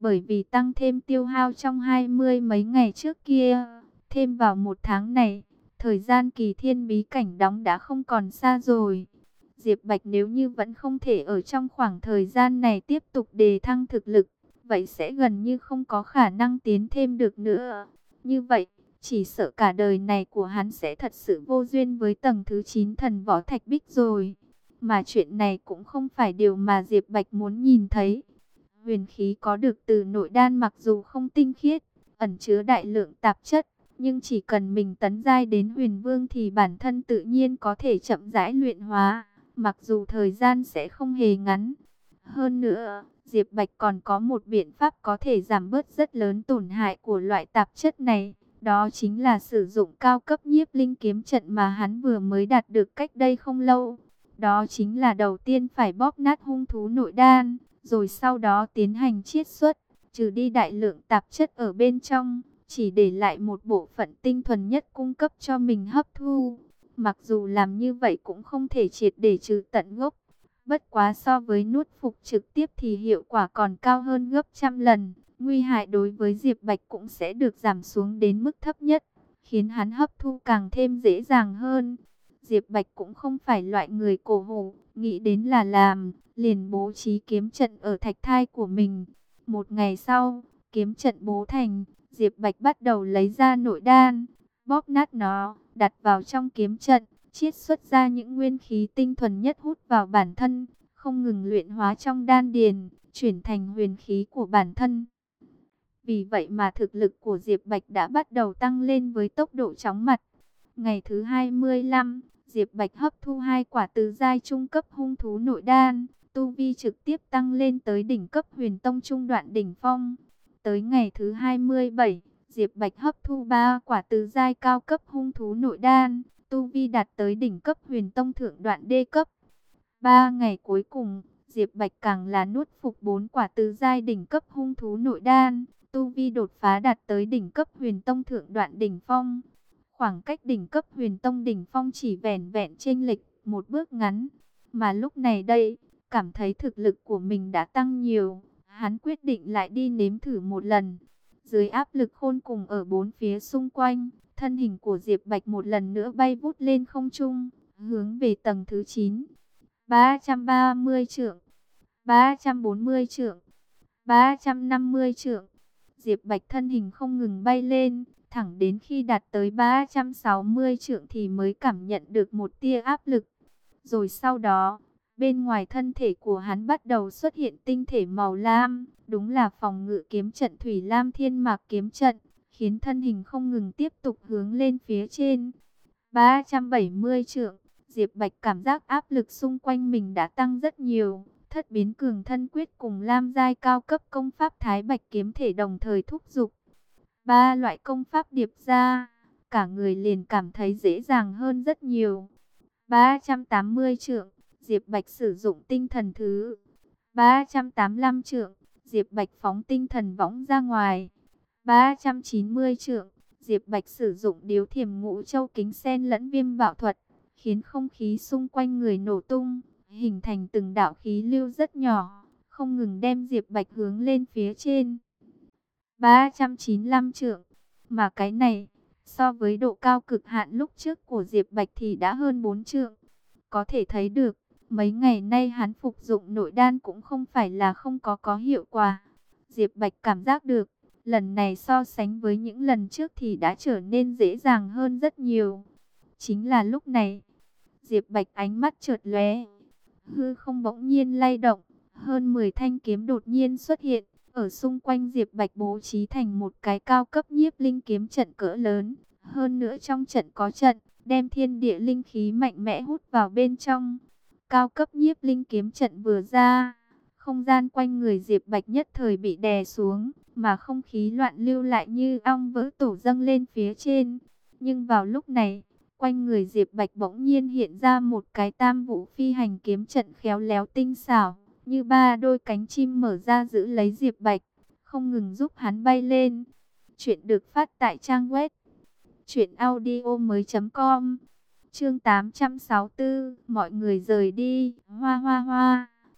bởi vì tăng thêm tiêu hao trong 20 mấy ngày trước kia, thêm vào một tháng này, thời gian kỳ thiên bí cảnh đóng đã không còn xa rồi. Diệp Bạch nếu như vẫn không thể ở trong khoảng thời gian này tiếp tục đề thăng thực lực, vậy sẽ gần như không có khả năng tiến thêm được nữa. Như vậy, chỉ sợ cả đời này của hắn sẽ thật sự vô duyên với tầng thứ 9 thần võ thạch bích rồi. Mà chuyện này cũng không phải điều mà Diệp Bạch muốn nhìn thấy. Huyền khí có được từ nội đan mặc dù không tinh khiết, ẩn chứa đại lượng tạp chất, nhưng chỉ cần mình tấn giai đến huyền vương thì bản thân tự nhiên có thể chậm rãi luyện hóa, mặc dù thời gian sẽ không hề ngắn. Hơn nữa, Diệp Bạch còn có một biện pháp có thể giảm bớt rất lớn tổn hại của loại tạp chất này. Đó chính là sử dụng cao cấp nhiếp linh kiếm trận mà hắn vừa mới đạt được cách đây không lâu. Đó chính là đầu tiên phải bóp nát hung thú nội đan, rồi sau đó tiến hành chiết xuất, trừ đi đại lượng tạp chất ở bên trong, chỉ để lại một bộ phận tinh thuần nhất cung cấp cho mình hấp thu. Mặc dù làm như vậy cũng không thể triệt để trừ tận gốc, bất quá so với nuốt phục trực tiếp thì hiệu quả còn cao hơn gấp trăm lần. Nguy hại đối với Diệp Bạch cũng sẽ được giảm xuống đến mức thấp nhất, khiến hắn hấp thu càng thêm dễ dàng hơn. Diệp Bạch cũng không phải loại người cổ hủ, nghĩ đến là làm, liền bố trí kiếm trận ở thạch thai của mình. Một ngày sau, kiếm trận bố thành, Diệp Bạch bắt đầu lấy ra nội đan, bóp nát nó, đặt vào trong kiếm trận, chiết xuất ra những nguyên khí tinh thuần nhất hút vào bản thân, không ngừng luyện hóa trong đan điền, chuyển thành huyền khí của bản thân. Vì vậy mà thực lực của Diệp Bạch đã bắt đầu tăng lên với tốc độ chóng mặt. Ngày thứ 25, Diệp Bạch hấp thu 2 quả tứ giai trung cấp hung thú nội đan, tu vi trực tiếp tăng lên tới đỉnh cấp huyền tông trung đoạn đỉnh phong. Tới ngày thứ 27, Diệp Bạch hấp thu 3 quả tứ giai cao cấp hung thú nội đan, tu vi đạt tới đỉnh cấp huyền tông thượng đoạn đê cấp. 3 ngày cuối cùng, Diệp Bạch càng là nuốt phục 4 quả tứ giai đỉnh cấp hung thú nội đan, tu vi đột phá đạt tới đỉnh cấp huyền tông thượng đoạn đỉnh phong. Khoảng cách đỉnh cấp huyền tông đỉnh phong chỉ vẻn vẹn chênh lệch một bước ngắn. Mà lúc này đây, cảm thấy thực lực của mình đã tăng nhiều, hắn quyết định lại đi nếm thử một lần. Dưới áp lực khôn cùng ở bốn phía xung quanh, thân hình của Diệp Bạch một lần nữa bay vút lên không trung, hướng về tầng thứ 9. 330 trượng, 340 trượng, 350 trượng. Diệp Bạch thân hình không ngừng bay lên, thẳng đến khi đạt tới 360 trượng thì mới cảm nhận được một tia áp lực. Rồi sau đó, bên ngoài thân thể của hắn bắt đầu xuất hiện tinh thể màu lam, đúng là phòng ngự kiếm trận Thủy Lam Thiên Mạc kiếm trận, khiến thân hình không ngừng tiếp tục hướng lên phía trên. 370 trượng, Diệp Bạch cảm giác áp lực xung quanh mình đã tăng rất nhiều. Thất biến cường thân quyết cùng lam giai cao cấp công pháp Thái Bạch kiếm thể đồng thời thúc giục. 3 loại công pháp điệp ra, cả người liền cảm thấy dễ dàng hơn rất nhiều. 380 trượng, Diệp Bạch sử dụng tinh thần thứ. 385 trượng, Diệp Bạch phóng tinh thần võng ra ngoài. 390 trượng, Diệp Bạch sử dụng điếu thiểm ngũ châu kính sen lẫn viêm bạo thuật, khiến không khí xung quanh người nổ tung, hình thành từng đạo khí lưu rất nhỏ, không ngừng đem Diệp Bạch hướng lên phía trên. 395 trượng, mà cái này, so với độ cao cực hạn lúc trước của Diệp Bạch thì đã hơn 4 trượng. Có thể thấy được, mấy ngày nay hắn phục dụng nội đan cũng không phải là không có hiệu quả. Diệp Bạch cảm giác được, lần này so sánh với những lần trước thì đã trở nên dễ dàng hơn rất nhiều. Chính là lúc này, Diệp Bạch ánh mắt chợt lóe, hư không bỗng nhiên lay động, hơn 10 thanh kiếm đột nhiên xuất hiện, ở xung quanh Diệp Bạch bố trí thành một cái cao cấp nhiếp linh kiếm trận cỡ lớn. Hơn nữa trong trận có trận, đem thiên địa linh khí mạnh mẽ hút vào bên trong. Cao cấp nhiếp linh kiếm trận vừa ra, không gian quanh người Diệp Bạch nhất thời bị đè xuống, mà không khí loạn lưu lại như ong vỡ tổ dâng lên phía trên. Nhưng vào lúc này, quanh người Diệp Bạch bỗng nhiên hiện ra một cái tam vũ phi hành kiếm trận khéo léo tinh xảo, như 3 đôi cánh chim mở ra giữ lấy Diệp Bạch, không ngừng giúp hắn bay lên. Chuyện được phát tại trang web truyệnaudiomoi.com. Chương 864, mọi người rời đi, hoa hoa hoa.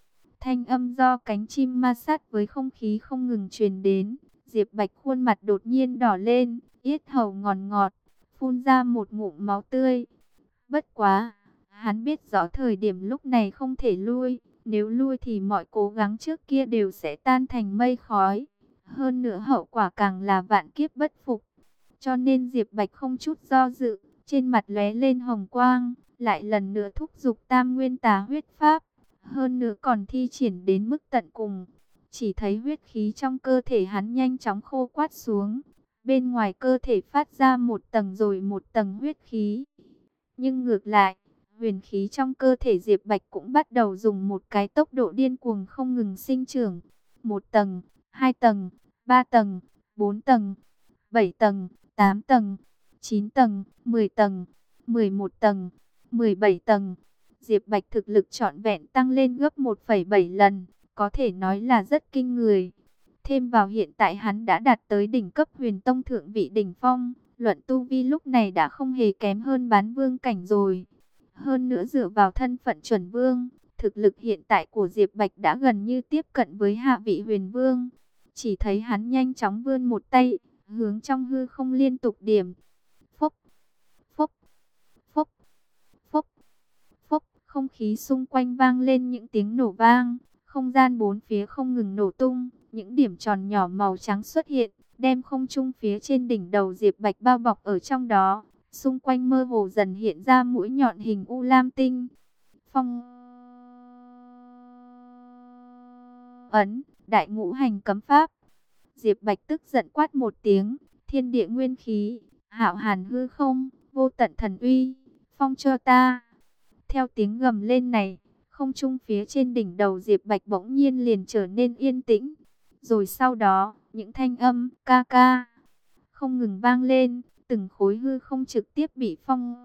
Thanh âm do cánh chim ma sát với không khí không ngừng truyền đến. Diệp Bạch khuôn mặt đột nhiên đỏ lên, yết hầu ngọt ngọt, phun ra một ngụm máu tươi. Bất quá, hắn biết rõ thời điểm lúc này không thể lui, nếu lui thì mọi cố gắng trước kia đều sẽ tan thành mây khói. Hơn nữa hậu quả càng là vạn kiếp bất phục. Cho nên Diệp Bạch không chút do dự, trên mặt lóe lên hồng quang, lại lần nữa thúc giục Tam Nguyên Tà huyết pháp, hơn nữa còn thi triển đến mức tận cùng. Chỉ thấy huyết khí trong cơ thể hắn nhanh chóng khô quắt xuống, bên ngoài cơ thể phát ra một tầng rồi một tầng huyết khí. Nhưng ngược lại, huyền khí trong cơ thể Diệp Bạch cũng bắt đầu dùng một cái tốc độ điên cuồng không ngừng sinh trưởng. Một tầng, hai tầng, ba tầng, bốn tầng, 7 tầng, 8 tầng, 9 tầng, 10 tầng, 11 tầng, 17 tầng. Diệp Bạch thực lực trọn vẹn tăng lên gấp 1,7 lần, có thể nói là rất kinh người. Thêm vào hiện tại hắn đã đạt tới đỉnh cấp huyền tông thượng vị đỉnh phong, luận tu vi lúc này đã không hề kém hơn bán vương cảnh rồi. Hơn nữa dựa vào thân phận chuẩn vương, thực lực hiện tại của Diệp Bạch đã gần như tiếp cận với hạ vị huyền vương. Chỉ thấy hắn nhanh chóng vươn một tay, hướng trong hư không liên tục điểm. Phốc, phốc, phốc, phốc, phốc, không khí xung quanh vang lên những tiếng nổ vang, không gian bốn phía không ngừng nổ tung, những điểm tròn nhỏ màu trắng xuất hiện, đem không trung phía trên đỉnh đầu Diệp Bạch bao bọc ở trong đó, xung quanh mơ hồ dần hiện ra mũi nhọn hình u lam tinh. Phong ấn, đại ngũ hành cấm pháp. Diệp Bạch tức giận quát một tiếng, thiên địa nguyên khí, hạo hàn hư không, vô tận thần uy, phong cho ta. Theo tiếng gầm lên này, không trung phía trên đỉnh đầu Diệp Bạch bỗng nhiên liền trở nên yên tĩnh. Rồi sau đó, những thanh âm ca ca không ngừng vang lên, từng khối hư không trực tiếp bị phong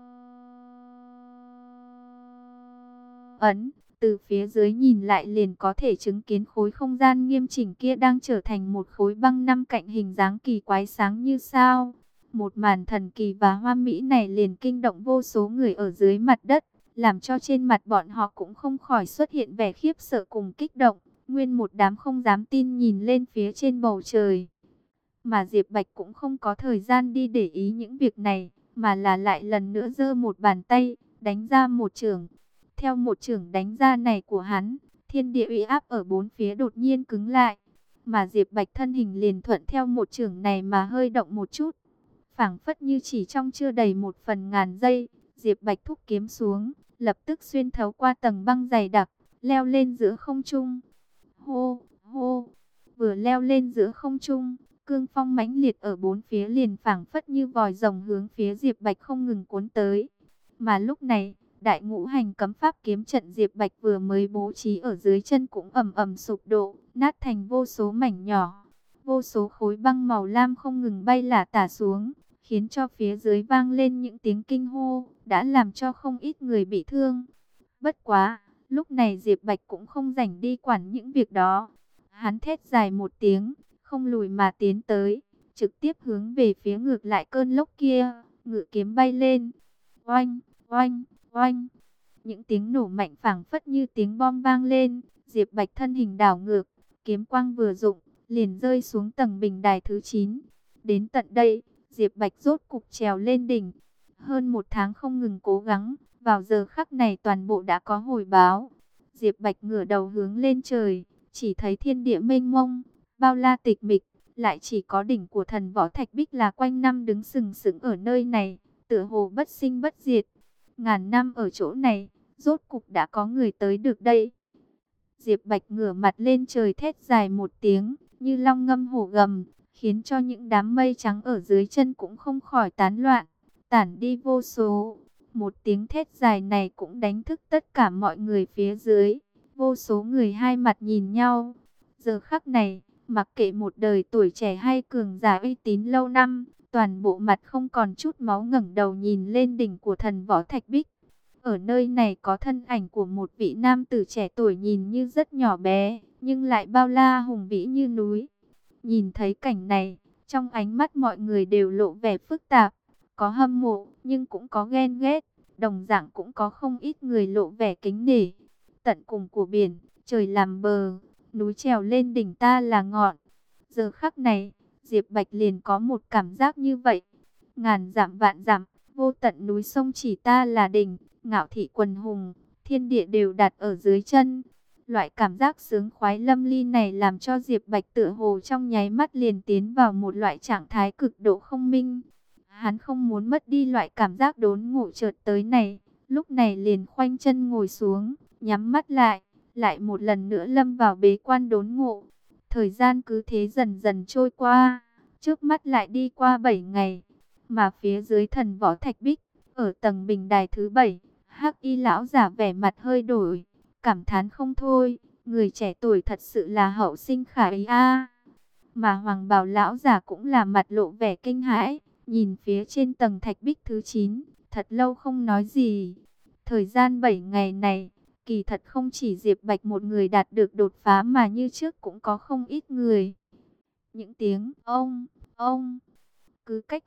ấn. Từ phía dưới nhìn lại liền có thể chứng kiến khối không gian nghiêm chỉnh kia đang trở thành một khối băng năm cạnh hình dáng kỳ quái sáng như sao. Một màn thần kỳ và hoa mỹ này liền kinh động vô số người ở dưới mặt đất, làm cho trên mặt bọn họ cũng không khỏi xuất hiện vẻ khiếp sợ cùng kích động. Nguyên một đám không dám tin nhìn lên phía trên bầu trời. Mà Diệp Bạch cũng không có thời gian đi để ý những việc này, mà là lại lần nữa giơ một bàn tay, đánh ra một chưởng. Theo một chưởng đánh ra này của hắn, thiên địa uy áp ở bốn phía đột nhiên cứng lại, mà Diệp Bạch thân hình liền thuận theo một chưởng này mà hơi động một chút. Phảng phất như chỉ trong chưa đầy 1/1000 giây, Diệp Bạch thúc kiếm xuống, lập tức xuyên thấu qua tầng băng dày đặc, leo lên giữa không trung. Hô, hô, vừa leo lên giữa không trung, cương phong mãnh liệt ở bốn phía liền phảng phất như vòi rồng hướng phía Diệp Bạch không ngừng cuốn tới. Mà lúc này, đại ngũ hành cấm pháp kiếm trận Diệp Bạch vừa mới bố trí ở dưới chân cũng ầm ầm sụp đổ, nát thành vô số mảnh nhỏ. Vô số khối băng màu lam không ngừng bay lả tả xuống, khiến cho phía dưới vang lên những tiếng kinh hô, đã làm cho không ít người bị thương. Bất quá, lúc này Diệp Bạch cũng không rảnh đi quản những việc đó. Hắn thét dài một tiếng, không lùi mà tiến tới, trực tiếp hướng về phía ngược lại cơn lốc kia, ngự kiếm bay lên. Oanh, oanh, oanh. Những tiếng nổ mạnh phảng phất như tiếng bom vang lên, Diệp Bạch thân hình đảo ngược, kiếm quang vừa dụng, liền rơi xuống tầng bình đài thứ 9. Đến tận đây, Diệp Bạch rốt cục trèo lên đỉnh. Hơn một tháng không ngừng cố gắng, vào giờ khắc này toàn bộ đã có hồi báo. Diệp Bạch ngửa đầu hướng lên trời, chỉ thấy thiên địa mênh mông, bao la tịch mịch, lại chỉ có đỉnh của thần võ thạch bích là quanh năm đứng sừng sững ở nơi này, tựa hồ bất sinh bất diệt. Ngàn năm ở chỗ này, rốt cục đã có người tới được đây. Diệp Bạch ngửa mặt lên trời thét dài một tiếng, như long ngâm hổ gầm, khiến cho những đám mây trắng ở dưới chân cũng không khỏi tán loạn, tản đi vô số. Một tiếng thét dài này cũng đánh thức tất cả mọi người phía dưới. Vô số người hai mặt nhìn nhau. Giờ khắc này, mặc kệ một đời tuổi trẻ hay cường giả uy tín lâu năm, toàn bộ mặt không còn chút máu ngẩng đầu nhìn lên đỉnh của thần võ thạch bích. Ở nơi này có thân ảnh của một vị nam tử trẻ tuổi nhìn như rất nhỏ bé, nhưng lại bao la hùng vĩ như núi. Nhìn thấy cảnh này, trong ánh mắt mọi người đều lộ vẻ phức tạp, có hâm mộ, nhưng cũng có ghen ghét, đồng dạng cũng có không ít người lộ vẻ kính nể. Tận cùng của biển, trời làm bờ, núi trèo lên đỉnh ta là ngọn. Giờ khắc này, Diệp Bạch liền có một cảm giác như vậy. Ngàn dặm vạn dặm, vô tận núi sông chỉ ta là đỉnh, ngạo thị quần hùng, thiên địa đều đặt ở dưới chân. Loại cảm giác sướng khoái lâm ly này làm cho Diệp Bạch tựa hồ trong nháy mắt liền tiến vào một loại trạng thái cực độ không minh. Hắn không muốn mất đi loại cảm giác đốn ngộ chợt tới này, lúc này liền khoanh chân ngồi xuống, nhắm mắt lại một lần nữa lâm vào bế quan đốn ngộ. Thời gian cứ thế dần dần trôi qua, trước mắt lại đi qua 7 ngày, mà phía dưới thần võ thạch bích, ở tầng bình đài thứ 7, Hắc Y lão giả vẻ mặt hơi đổi, cảm thán không thôi, người trẻ tuổi thật sự là hậu sinh khả ý a. Mà Hoàng Bào lão giả cũng là mặt lộ vẻ kinh hãi, nhìn phía trên tầng thạch bích thứ 9, thật lâu không nói gì. Thời gian 7 ngày này, kỳ thật không chỉ Diệp Bạch một người đạt được đột phá mà như trước cũng có không ít người. Những tiếng ông, cứ cách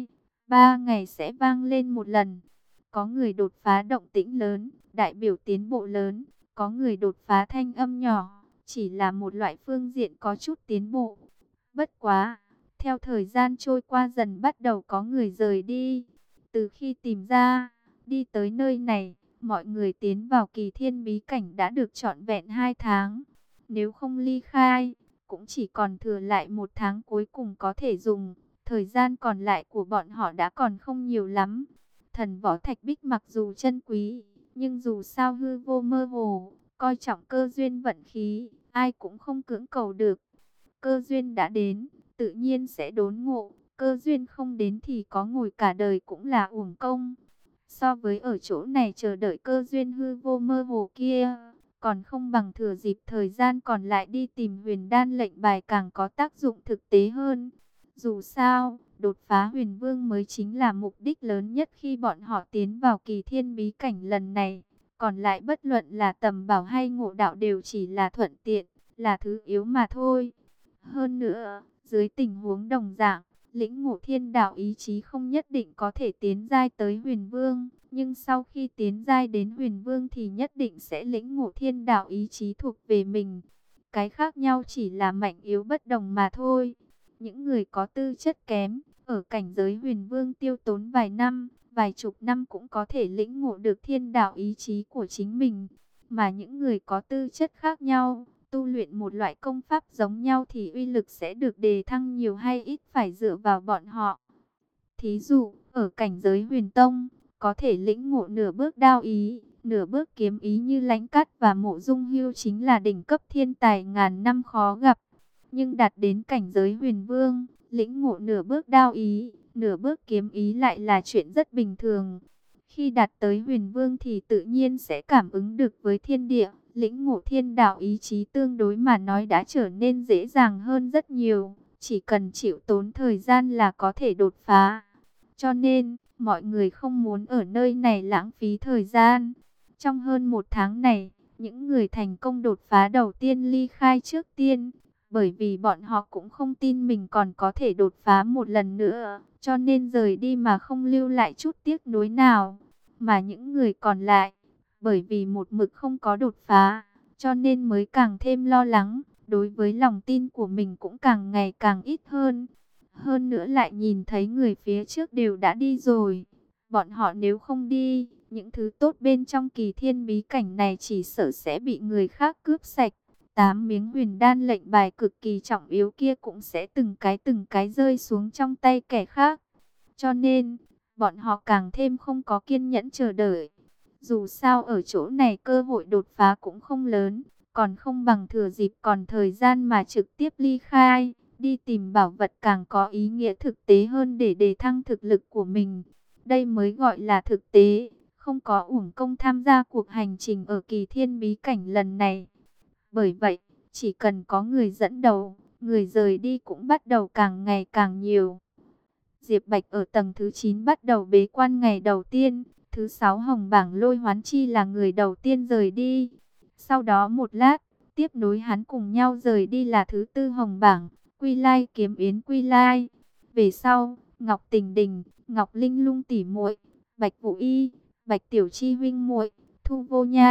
2-3 ngày sẽ vang lên một lần. Có người đột phá động tĩnh lớn, đại biểu tiến bộ lớn. Có người đột phá thanh âm nhỏ, chỉ là một loại phương diện có chút tiến bộ. Bất quá, theo thời gian trôi qua dần bắt đầu có người rời đi. Từ khi tìm ra, đi tới nơi này, mọi người tiến vào kỳ thiên bí cảnh đã được trọn vẹn 2 tháng. Nếu không ly khai, cũng chỉ còn thừa lại 1 tháng cuối cùng có thể dùng. Thời gian còn lại của bọn họ đã còn không nhiều lắm. Thần võ thạch bích mặc dù chân quý, nhưng dù sao hư vô mơ hồ, coi trọng cơ duyên vận khí, ai cũng không cưỡng cầu được. Cơ duyên đã đến, tự nhiên sẽ đốn ngộ. Cơ duyên không đến thì có ngồi cả đời cũng là uổng công. So với ở chỗ này chờ đợi cơ duyên hư vô mơ hồ kia, còn không bằng thừa dịp thời gian còn lại đi tìm huyền đan lệnh bài càng có tác dụng thực tế hơn. Dù sao, đột phá huyền vương mới chính là mục đích lớn nhất khi bọn họ tiến vào kỳ thiên bí cảnh lần này. Còn lại bất luận là tầm bảo hay ngộ đạo đều chỉ là thuận tiện, là thứ yếu mà thôi. Hơn nữa, dưới tình huống đồng dạng, lĩnh ngộ thiên đạo ý chí không nhất định có thể tiến giai tới huyền vương. Nhưng sau khi tiến giai đến huyền vương thì nhất định sẽ lĩnh ngộ thiên đạo ý chí thuộc về mình. Cái khác nhau chỉ là mạnh yếu bất đồng mà thôi. Những người có tư chất kém, ở cảnh giới huyền vương tiêu tốn vài năm, vài chục năm cũng có thể lĩnh ngộ được thiên đạo ý chí của chính mình. Mà những người có tư chất khác nhau, tu luyện một loại công pháp giống nhau thì uy lực sẽ được đề thăng nhiều hay ít phải dựa vào bọn họ. Thí dụ, ở cảnh giới huyền tông, có thể lĩnh ngộ nửa bước đao ý, nửa bước kiếm ý như Lãnh Cát và Mộ Dung Hưu chính là đỉnh cấp thiên tài ngàn năm khó gặp. Nhưng đạt đến cảnh giới huyền vương, lĩnh ngộ nửa bước đao ý, nửa bước kiếm ý lại là chuyện rất bình thường. Khi đạt tới huyền vương thì tự nhiên sẽ cảm ứng được với thiên địa, lĩnh ngộ thiên đạo ý chí tương đối mà nói đã trở nên dễ dàng hơn rất nhiều. Chỉ cần chịu tốn thời gian là có thể đột phá. Cho nên, mọi người không muốn ở nơi này lãng phí thời gian. Trong hơn 1 tháng này, những người thành công đột phá đầu tiên ly khai trước tiên. Bởi vì bọn họ cũng không tin mình còn có thể đột phá một lần nữa, cho nên rời đi mà không lưu lại chút tiếc nuối nào. Mà những người còn lại, bởi vì một mực không có đột phá, cho nên mới càng thêm lo lắng, đối với lòng tin của mình cũng càng ngày càng ít hơn. Hơn nữa lại nhìn thấy người phía trước đều đã đi rồi. Bọn họ nếu không đi, những thứ tốt bên trong kỳ thiên bí cảnh này chỉ sợ sẽ bị người khác cướp sạch. 8 miếng huyền đan lệnh bài cực kỳ trọng yếu kia cũng sẽ từng cái rơi xuống trong tay kẻ khác. Cho nên, bọn họ càng thêm không có kiên nhẫn chờ đợi. Dù sao ở chỗ này cơ hội đột phá cũng không lớn, còn không bằng thừa dịp còn thời gian mà trực tiếp ly khai, đi tìm bảo vật càng có ý nghĩa thực tế hơn để đề thăng thực lực của mình. Đây mới gọi là thực tế, không có uổng công tham gia cuộc hành trình ở kỳ thiên bí cảnh lần này. Bởi vậy, chỉ cần có người dẫn đầu, người rời đi cũng bắt đầu càng ngày càng nhiều. Diệp Bạch ở tầng thứ 9 bắt đầu bế quan ngày đầu tiên, thứ 6 Hồng Bảng Lôi Hoán Chi là người đầu tiên rời đi. Sau đó một lát, tiếp nối hắn cùng nhau rời đi là thứ 4 Hồng Bảng, Quy Lai Kiếm Yến Quy Lai. Về sau, Ngọc Tình Đình, Ngọc Linh Lung tỷ muội, Bạch Vũ Y, Bạch Tiểu Chi huynh muội, Thu Vô Nhai,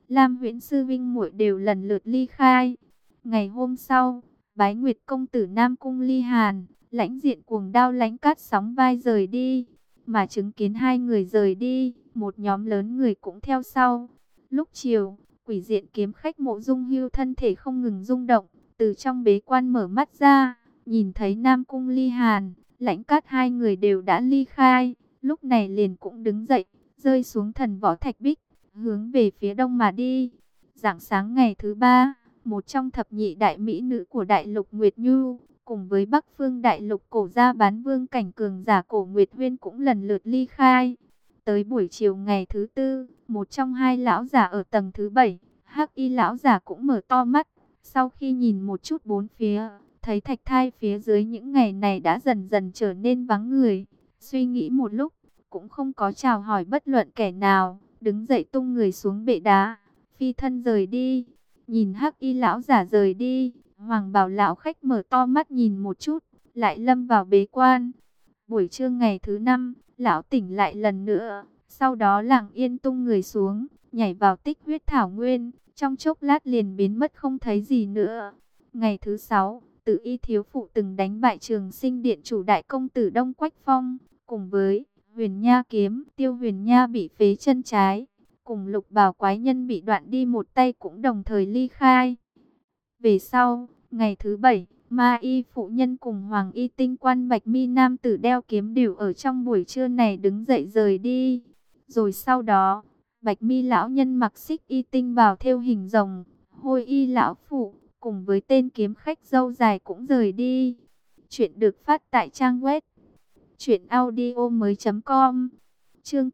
Lam Huyễn sư vinh muội đều lần lượt ly khai. Ngày hôm sau, Bái Nguyệt công tử Nam cung ly hàn, lãnh diện cuồng đao lãnh cát sóng vai rời đi. Mà chứng kiến hai người rời đi, một nhóm lớn người cũng theo sau. Lúc chiều, quỷ diện kiếm khách Mộ Dung Hưu thân thể không ngừng rung động, từ trong bế quan mở mắt ra, nhìn thấy Nam cung ly hàn, lãnh cát hai người đều đã ly khai. Lúc này liền cũng đứng dậy, rơi xuống thần võ thạch bích, hướng về phía đông mà đi. Rạng sáng ngày thứ ba, một trong thập nhị đại mỹ nữ của đại lục Nguyệt Nhu, cùng với Bắc Phương đại lục cổ gia bán vương cảnh cường giả cổ Nguyệt Huyên cũng lần lượt ly khai. Tới buổi chiều ngày thứ tư, một trong hai lão giả ở tầng thứ 7, Hắc Y lão giả cũng mở to mắt, sau khi nhìn một chút bốn phía, thấy thạch thai phía dưới những ngày này đã dần dần trở nên vắng người. Suy nghĩ một lúc, cũng không có chào hỏi bất luận kẻ nào, đứng dậy tung người xuống bệ đá, phi thân rời đi. Nhìn Hắc Y lão giả rời đi, Hoàng Bảo lão khách mở to mắt nhìn một chút, lại lâm vào bế quan. Buổi trưa ngày thứ 5, lão tỉnh lại lần nữa, sau đó lặng yên tung người xuống, nhảy vào tích huyết thảo nguyên, trong chốc lát liền biến mất không thấy gì nữa. Ngày thứ 6, Tự Y thiếu phụ từng đánh bại Trường Sinh điện chủ đại công tử Đông Quách Phong, cùng với Huyền Nha kiếm, Tiêu Huyền Nha bị phế chân trái, cùng Lục Bảo quái nhân bị đoạn đi một tay cũng đồng thời ly khai. Về sau, ngày thứ 7, Ma Y phụ nhân cùng Hoàng Y tinh quan Bạch Mi nam tử đeo kiếm đều ở trong buổi trưa này đứng dậy rời đi. Rồi sau đó, Bạch Mi lão nhân mặc xích y tinh bào thêu hình rồng, Hôi Y lão phụ cùng với tên kiếm khách râu dài cũng rời đi. Chuyện được phát tại trang web truyệnaudiomoi.com. Chương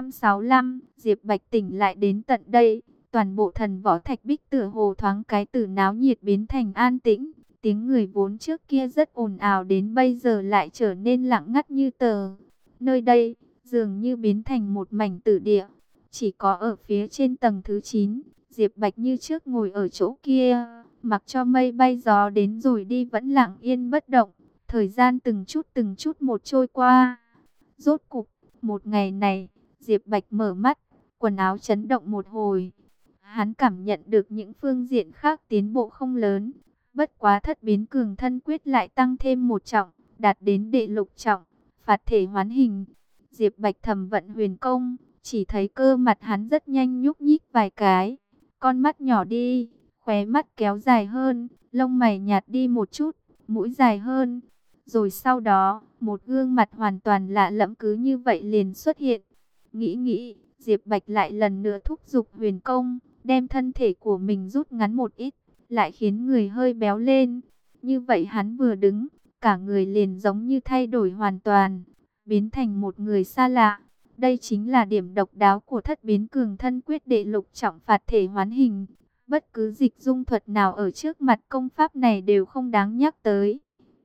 865, Diệp Bạch tỉnh lại đến tận đây, toàn bộ thần võ thạch bích tựa hồ thoáng cái từ náo nhiệt biến thành an tĩnh. Tiếng người vốn trước kia rất ồn ào đến bây giờ lại trở nên lặng ngắt như tờ. Nơi đây dường như biến thành một mảnh tử địa. Chỉ có ở phía trên tầng thứ 9, Diệp Bạch như trước ngồi ở chỗ kia, mặc cho mây bay gió đến rồi đi vẫn lặng yên bất động. Thời gian từng chút một trôi qua. Rốt cục, một ngày này, Diệp Bạch mở mắt, quần áo chấn động một hồi. Hắn cảm nhận được những phương diện khác tiến bộ không lớn. Bất quá thất biến cường thân quyết lại tăng thêm một trọng, đạt đến đệ lục trọng, phạt thể hoán hình. Diệp Bạch thầm vận huyền công, chỉ thấy cơ mặt hắn rất nhanh nhúc nhích vài cái. Con mắt nhỏ đi, khóe mắt kéo dài hơn, lông mày nhạt đi một chút, mũi dài hơn. Rồi sau đó, một gương mặt hoàn toàn lạ lẫm cứ như vậy liền xuất hiện. Nghĩ, Diệp Bạch lại lần nữa thúc giục huyền công, đem thân thể của mình rút ngắn một ít, lại khiến người hơi béo lên. Như vậy hắn vừa đứng, cả người liền giống như thay đổi hoàn toàn, biến thành một người xa lạ. Đây chính là điểm độc đáo của thất biến cường thân quyết đệ lục trọng phạt thể hoán hình. Bất cứ dịch dung thuật nào ở trước mặt công pháp này đều không đáng nhắc tới.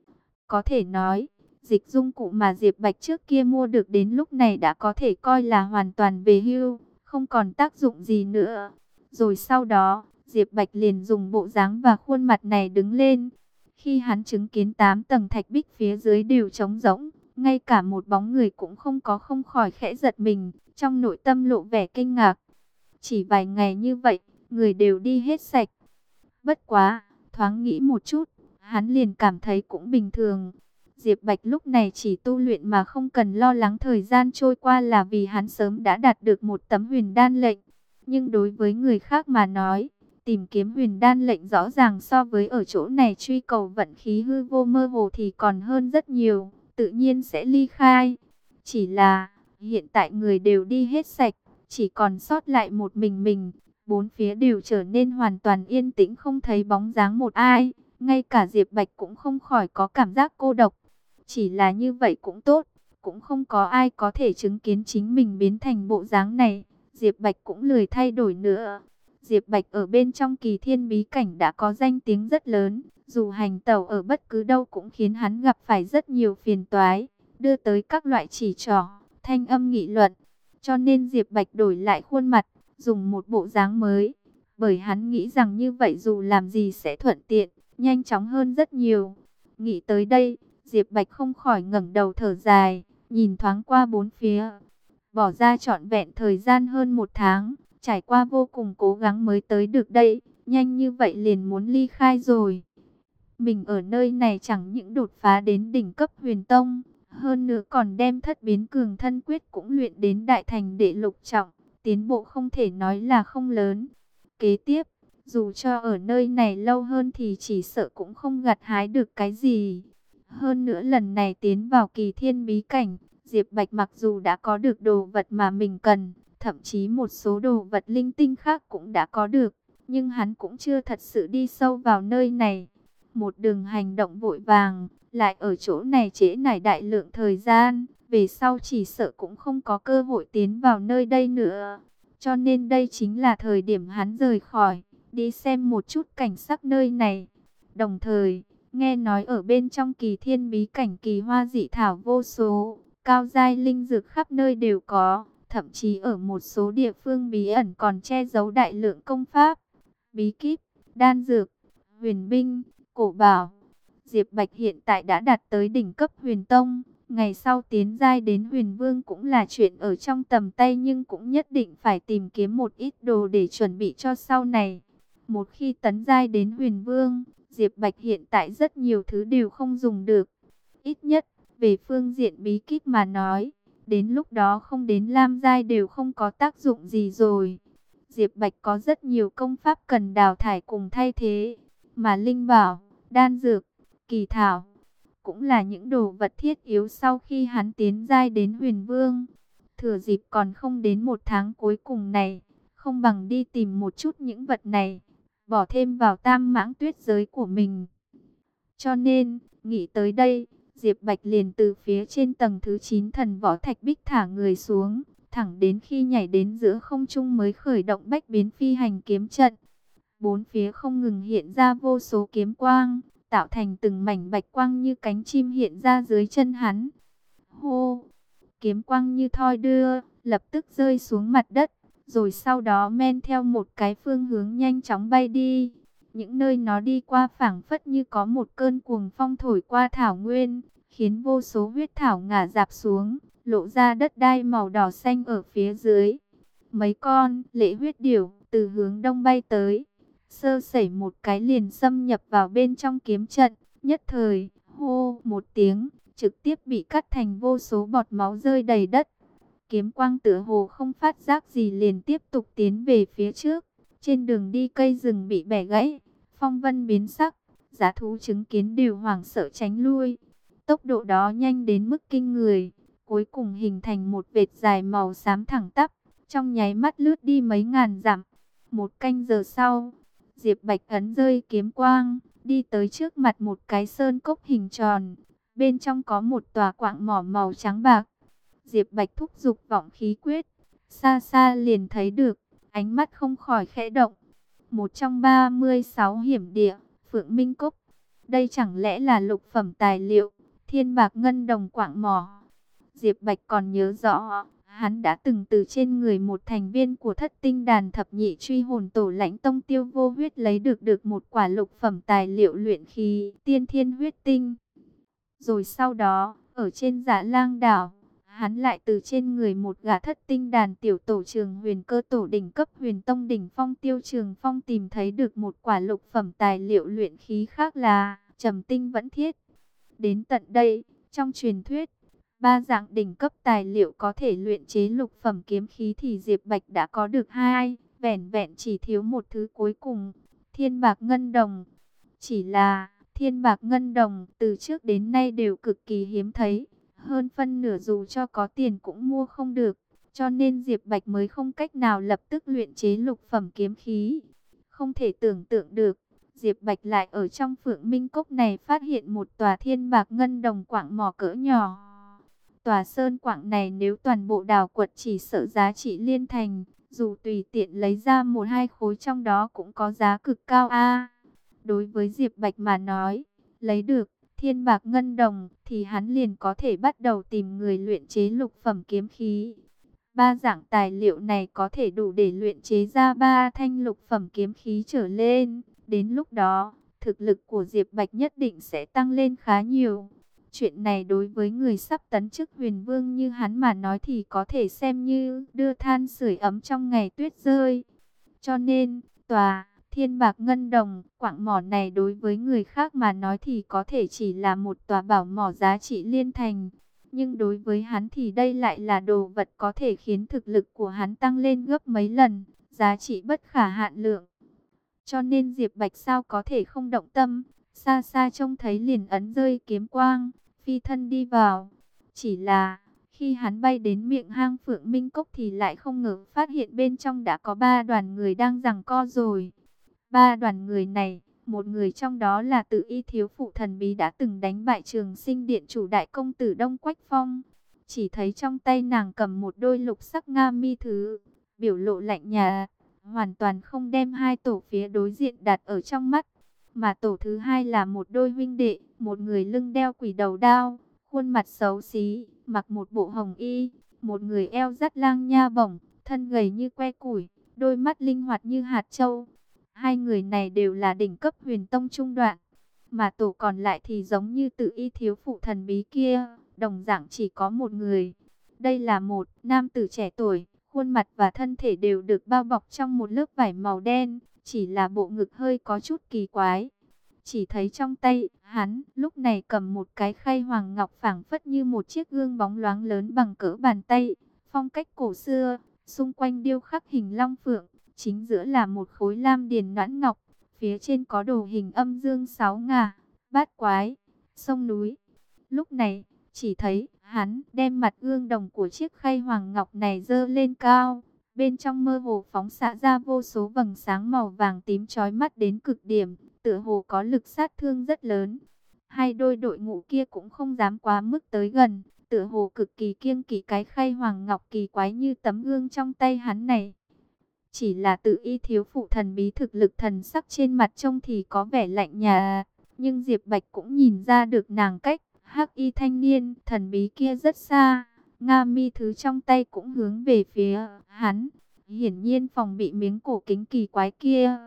Có thể nói, dịch dung cụ mà Diệp Bạch trước kia mua được đến lúc này đã có thể coi là hoàn toàn về hưu, không còn tác dụng gì nữa. Rồi sau đó, Diệp Bạch liền dùng bộ dáng và khuôn mặt này đứng lên. Khi hắn chứng kiến 8 tầng thạch bích phía dưới đều trống rỗng, ngay cả một bóng người cũng không có, không khỏi khẽ giật mình, trong nội tâm lộ vẻ kinh ngạc. Chỉ vài ngày như vậy, người đều đi hết sạch. Bất quá, thoáng nghĩ một chút, hắn liền cảm thấy cũng bình thường. Diệp Bạch lúc này chỉ tu luyện mà không cần lo lắng thời gian trôi qua là vì hắn sớm đã đạt được một tấm huyền đan lệnh. Nhưng đối với người khác mà nói, tìm kiếm huyền đan lệnh rõ ràng so với ở chỗ này truy cầu vận khí hư vô mơ hồ thì còn hơn rất nhiều, tự nhiên sẽ ly khai. Chỉ là, hiện tại người đều đi hết sạch, chỉ còn sót lại một mình. Bốn phía đều trở nên hoàn toàn yên tĩnh, không thấy bóng dáng một ai. Ngay cả Diệp Bạch cũng không khỏi có cảm giác cô độc. Chỉ là như vậy cũng tốt, cũng không có ai có thể chứng kiến chính mình biến thành bộ dáng này. Diệp Bạch cũng lười thay đổi nữa. Diệp Bạch ở bên trong Kỳ Thiên bí cảnh đã có danh tiếng rất lớn. Dù hành tẩu ở bất cứ đâu cũng khiến hắn gặp phải rất nhiều phiền toái, đưa tới các loại chỉ trỏ, thanh âm nghị luận. Cho nên Diệp Bạch đổi lại khuôn mặt, dùng một bộ dáng mới. Bởi hắn nghĩ rằng như vậy dù làm gì sẽ thuận tiện, nhanh chóng hơn rất nhiều. Nghĩ tới đây, Diệp Bạch không khỏi ngẩng đầu thở dài, nhìn thoáng qua bốn phía. Bỏ ra trọn vẹn thời gian hơn 1 tháng, trải qua vô cùng cố gắng mới tới được đây, nhanh như vậy liền muốn ly khai rồi. Mình ở nơi này chẳng những đột phá đến đỉnh cấp huyền tông, hơn nữa còn đem thất biến cường thân quyết cũng luyện đến đại thành đệ lục trọng, tiến bộ không thể nói là không lớn. Kế tiếp, dù cho ở nơi này lâu hơn thì chỉ sợ cũng không gặt hái được cái gì. Hơn nữa lần này tiến vào kỳ thiên bí cảnh, Diệp Bạch mặc dù đã có được đồ vật mà mình cần, thậm chí một số đồ vật linh tinh khác cũng đã có được, nhưng hắn cũng chưa thật sự đi sâu vào nơi này. Một đường hành động vội vàng, lại ở chỗ này trễ nải đại lượng thời gian, về sau chỉ sợ cũng không có cơ hội tiến vào nơi đây nữa. Cho nên đây chính là thời điểm hắn rời khỏi, đi xem một chút cảnh sắc nơi này. Đồng thời, nghe nói ở bên trong kỳ thiên bí cảnh kỳ hoa dị thảo vô số, cao giai linh dược khắp nơi đều có, thậm chí ở một số địa phương bí ẩn còn che giấu đại lượng công pháp, bí kíp, đan dược, huyền binh, cổ bảo. Diệp Bạch hiện tại đã đạt tới đỉnh cấp huyền tông, ngày sau tiến giai đến huyền vương cũng là chuyện ở trong tầm tay, nhưng cũng nhất định phải tìm kiếm một ít đồ để chuẩn bị cho sau này. Một khi tấn giai đến huyền vương, Diệp Bạch hiện tại rất nhiều thứ đều không dùng được. Ít nhất, về phương diện bí kíp mà nói, đến lúc đó không đến lam giai đều không có tác dụng gì rồi. Diệp Bạch có rất nhiều công pháp cần đào thải cùng thay thế, mà linh bảo, đan dược, kỳ thảo cũng là những đồ vật thiết yếu sau khi hắn tiến giai đến huyền vương. Thừa dịp còn không đến một tháng cuối cùng này, không bằng đi tìm một chút những vật này, bỏ thêm vào tam mãng tuyết giới của mình. Cho nên, nghĩ tới đây, Diệp Bạch liền từ phía trên tầng thứ 9 thần võ thạch bích thả người xuống, thẳng đến khi nhảy đến giữa không trung mới khởi động bách biến phi hành kiếm trận. Bốn phía không ngừng hiện ra vô số kiếm quang, tạo thành từng mảnh bạch quang như cánh chim hiện ra dưới chân hắn. Hô! Kiếm quang như thoi đưa, lập tức rơi xuống mặt đất, rồi sau đó men theo một cái phương hướng nhanh chóng bay đi. Những nơi nó đi qua phảng phất như có một cơn cuồng phong thổi qua thảo nguyên, khiến vô số huyết thảo ngả rạp xuống, lộ ra đất đai màu đỏ xanh ở phía dưới. Mấy con lệ huyết điểu từ hướng đông bay tới, sơ sẩy một cái liền xâm nhập vào bên trong kiếm trận, nhất thời, hô một tiếng, trực tiếp bị cắt thành vô số bọt máu rơi đầy đất. Kiếm quang tựa hồ không phát giác gì liền tiếp tục tiến về phía trước. Trên đường đi cây rừng bị bẻ gãy, phong vân biến sắc, dã thú chứng kiến đều hoảng sợ tránh lui. Tốc độ đó nhanh đến mức kinh người, cuối cùng hình thành một vệt dài màu xám thẳng tắp, trong nháy mắt lướt đi mấy ngàn dặm. Một canh giờ sau, Diệp Bạch ấn rơi kiếm quang, đi tới trước mặt một cái sơn cốc hình tròn. Bên trong có một tòa quạng mỏ màu trắng bạc. Diệp Bạch thúc giục vọng khí quyết, xa xa liền thấy được, ánh mắt không khỏi khẽ động. Một trong 36 hiểm địa, Phượng Minh Cốc. Đây chẳng lẽ là lục phẩm tài liệu, thiên bạc ngân đồng quạng mỏ. Diệp Bạch còn nhớ rõ, hắn đã từng từ trên người một thành viên của thất tinh đàn thập nhị truy hồn tổ lãnh tông Tiêu Vô Huyết lấy được một quả lục phẩm tài liệu luyện khí tiên thiên huyết tinh. Rồi sau đó, ở trên Dạ Lang đảo, hắn lại từ trên người một gã thất tinh đàn tiểu tổ Trường Huyền Cơ tổ đỉnh cấp Huyền Tông đỉnh phong Tiêu Trường Phong tìm thấy được một quả lục phẩm tài liệu luyện khí khác là Trầm Tinh Vẫn Thiết. Đến tận đây, trong truyền thuyết, ba dạng đỉnh cấp tài liệu có thể luyện chế lục phẩm kiếm khí thì Diệp Bạch đã có được hai, vẻn vẹn chỉ thiếu một thứ cuối cùng, thiên bạc ngân đồng. Chỉ là thiên bạc ngân đồng từ trước đến nay đều cực kỳ hiếm thấy, hơn phân nửa dù cho có tiền cũng mua không được, cho nên Diệp Bạch mới không cách nào lập tức luyện chế lục phẩm kiếm khí. Không thể tưởng tượng được, Diệp Bạch lại ở trong Phượng Minh Cốc này phát hiện một tòa thiên bạc ngân đồng quạng mỏ cỡ nhỏ. Tòa sơn quạng này nếu toàn bộ đào quật chỉ sợ giá trị liên thành, dù tùy tiện lấy ra một hai khối trong đó cũng có giá cực cao a. Đối với Diệp Bạch mà nói, lấy được thiên bạc ngân đồng thì hắn liền có thể bắt đầu tìm người luyện chế lục phẩm kiếm khí. Ba dạng tài liệu này có thể đủ để luyện chế ra 3 thanh lục phẩm kiếm khí trở lên. Đến lúc đó, thực lực của Diệp Bạch nhất định sẽ tăng lên khá nhiều. Chuyện này đối với người sắp tấn chức huyền vương như hắn mà nói thì có thể xem như đưa than sưởi ấm trong ngày tuyết rơi. Cho nên, tòa Thiên Bạc Ngân Đồng, quặng mỏ này đối với người khác mà nói thì có thể chỉ là một tòa bảo mỏ giá trị liên thành. Nhưng đối với hắn thì đây lại là đồ vật có thể khiến thực lực của hắn tăng lên gấp mấy lần, giá trị bất khả hạn lượng. Cho nên Diệp Bạch sao có thể không động tâm, xa xa trông thấy liền ấn rơi kiếm quang, phi thân đi vào. Chỉ là, khi hắn bay đến miệng hang Phượng Minh Cốc thì lại không ngờ phát hiện bên trong đã có 3 đoàn người đang giằng co rồi. 3 đoàn người này, một người trong đó là Tự Y thiếu phụ thần bí đã từng đánh bại Trường Sinh Điện chủ đại công tử Đông Quách Phong. Chỉ thấy trong tay nàng cầm một đôi lục sắc nga mi thứ, biểu lộ lạnh nhạt, hoàn toàn không đem hai tổ phía đối diện đặt ở trong mắt. Mà tổ thứ hai là một đôi huynh đệ, một người lưng đeo quỷ đầu đao, khuôn mặt xấu xí, mặc một bộ hồng y, một người eo dắt lang nha bổng, thân gầy như que củi, đôi mắt linh hoạt như hạt châu. Hai người này đều là đỉnh cấp huyền tông trung đoạn, mà tổ còn lại thì giống như Tự Y thiếu phụ thần bí kia, đồng dạng chỉ có một người. Đây là một nam tử trẻ tuổi, khuôn mặt và thân thể đều được bao bọc trong một lớp vải màu đen, chỉ là bộ ngực hơi có chút kỳ quái. Chỉ thấy trong tay hắn lúc này cầm một cái khay hoàng ngọc phảng phất như một chiếc gương bóng loáng lớn bằng cỡ bàn tay, phong cách cổ xưa, xung quanh điêu khắc hình long phượng, chính giữa là một khối lam điền noãn ngọc, phía trên có đồ hình âm dương sáu ngà, bát quái, sông núi. Lúc này, chỉ thấy hắn đem mặt gương đồng của chiếc khay hoàng ngọc này dơ lên cao, bên trong mơ hồ phóng xạ ra vô số vầng sáng màu vàng tím chói mắt đến cực điểm, tựa hồ có lực sát thương rất lớn. Hai đôi đội ngũ kia cũng không dám quá mức tới gần, tựa hồ cực kỳ kiêng kỵ cái khay hoàng ngọc kỳ quái như tấm gương trong tay hắn này. Chỉ là Tự Y thiếu phụ thần bí thực lực thần sắc trên mặt trông thì có vẻ lạnh nhạt, nhưng Diệp Bạch cũng nhìn ra được nàng cách hắc y thanh niên thần bí kia rất xa. Nga mi thứ trong tay cũng hướng về phía hắn, hiển nhiên phòng bị miếng cổ kính kỳ quái kia.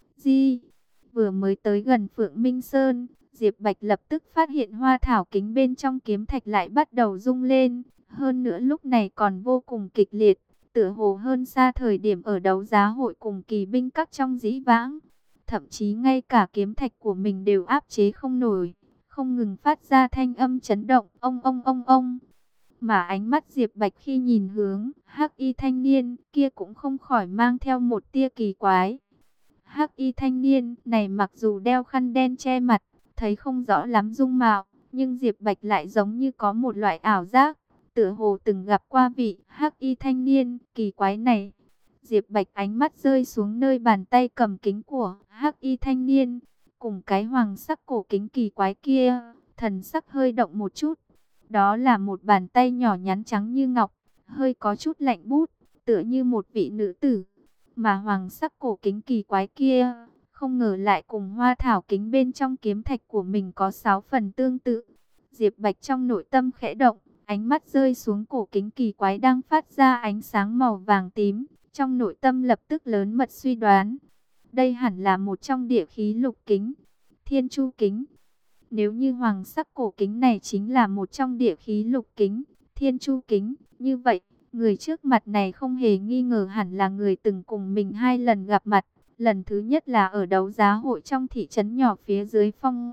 Di, vừa mới tới gần Phượng Minh Sơn, Diệp Bạch lập tức phát hiện hoa thảo kính bên trong kiếm thạch lại bắt đầu rung lên, hơn nữa lúc này còn vô cùng kịch liệt, tựa hồ hơn xa thời điểm ở đấu giá hội cùng kỳ binh các trong dĩ vãng. Thậm chí ngay cả kiếm thạch của mình đều áp chế không nổi, không ngừng phát ra thanh âm chấn động, ông. Mà ánh mắt Diệp Bạch khi nhìn hướng hắc y thanh niên kia cũng không khỏi mang theo một tia kỳ quái. Hắc y thanh niên này mặc dù đeo khăn đen che mặt, thấy không rõ lắm dung mạo, nhưng Diệp Bạch lại giống như có một loại ảo giác, tựa hồ từng gặp qua vị hắc y thanh niên kỳ quái này. Diệp Bạch ánh mắt rơi xuống nơi bàn tay cầm kính của hắc y thanh niên, cùng cái hoàng sắc cổ kính kỳ quái kia, thần sắc hơi động một chút. Đó là một bàn tay nhỏ nhắn trắng như ngọc, hơi có chút lạnh bút, tựa như một vị nữ tử. Mà hoàng sắc cổ kính kỳ quái kia, không ngờ lại cùng hoa thảo kính bên trong kiếm thạch của mình có 6 phần tương tự. Diệp Bạch trong nội tâm khẽ động, ánh mắt rơi xuống cổ kính kỳ quái đang phát ra ánh sáng màu vàng tím. Trong nội tâm lập tức lớn mật suy đoán, đây hẳn là một trong địa khí lục kính, Thiên Chu kính. Nếu như hoàng sắc cổ kính này chính là một trong địa khí lục kính, Thiên Chu kính, như vậy, người trước mặt này không hề nghi ngờ hẳn là người từng cùng mình 2 lần gặp mặt. Lần thứ nhất là ở đấu giá hội trong thị trấn nhỏ phía dưới Phong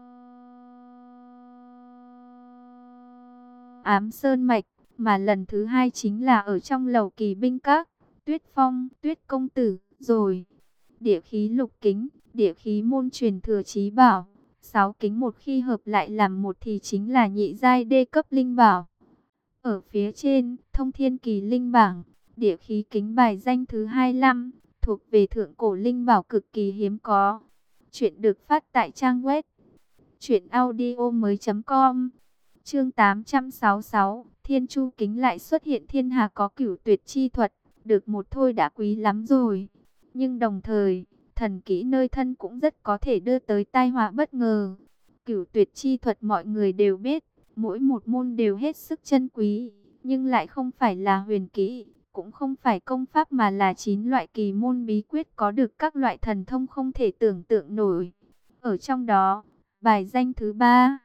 Ám Sơn Mạch, mà lần thứ hai chính là ở trong lầu kỳ binh các, Tuyết Phong, Tuyết công tử, rồi. Địa khí lục kính, địa khí môn truyền thừa chí bảo, 6 kính một khi hợp lại làm một thì chính là nhị giai đê cấp linh bảo. Ở phía trên, Thông Thiên Kỳ Linh Bảng, địa khí kính bài danh thứ 25, thuộc về thượng cổ linh bảo cực kỳ hiếm có. Chuyện được phát tại trang web truyệnaudiomoi.com. Chương 866, Thiên Chu kính lại xuất hiện, thiên hà có cửu tuyệt chi thuật, được một thôi đã quý lắm rồi. Nhưng đồng thời, thần kỹ nơi thân cũng rất có thể đưa tới tai họa bất ngờ. Cửu tuyệt chi thuật mọi người đều biết, mỗi một môn đều hết sức chân quý, nhưng lại không phải là huyền kỹ, cũng không phải công pháp mà là 9 loại kỳ môn bí quyết có được các loại thần thông không thể tưởng tượng nổi. Ở trong đó, bài danh thứ 3,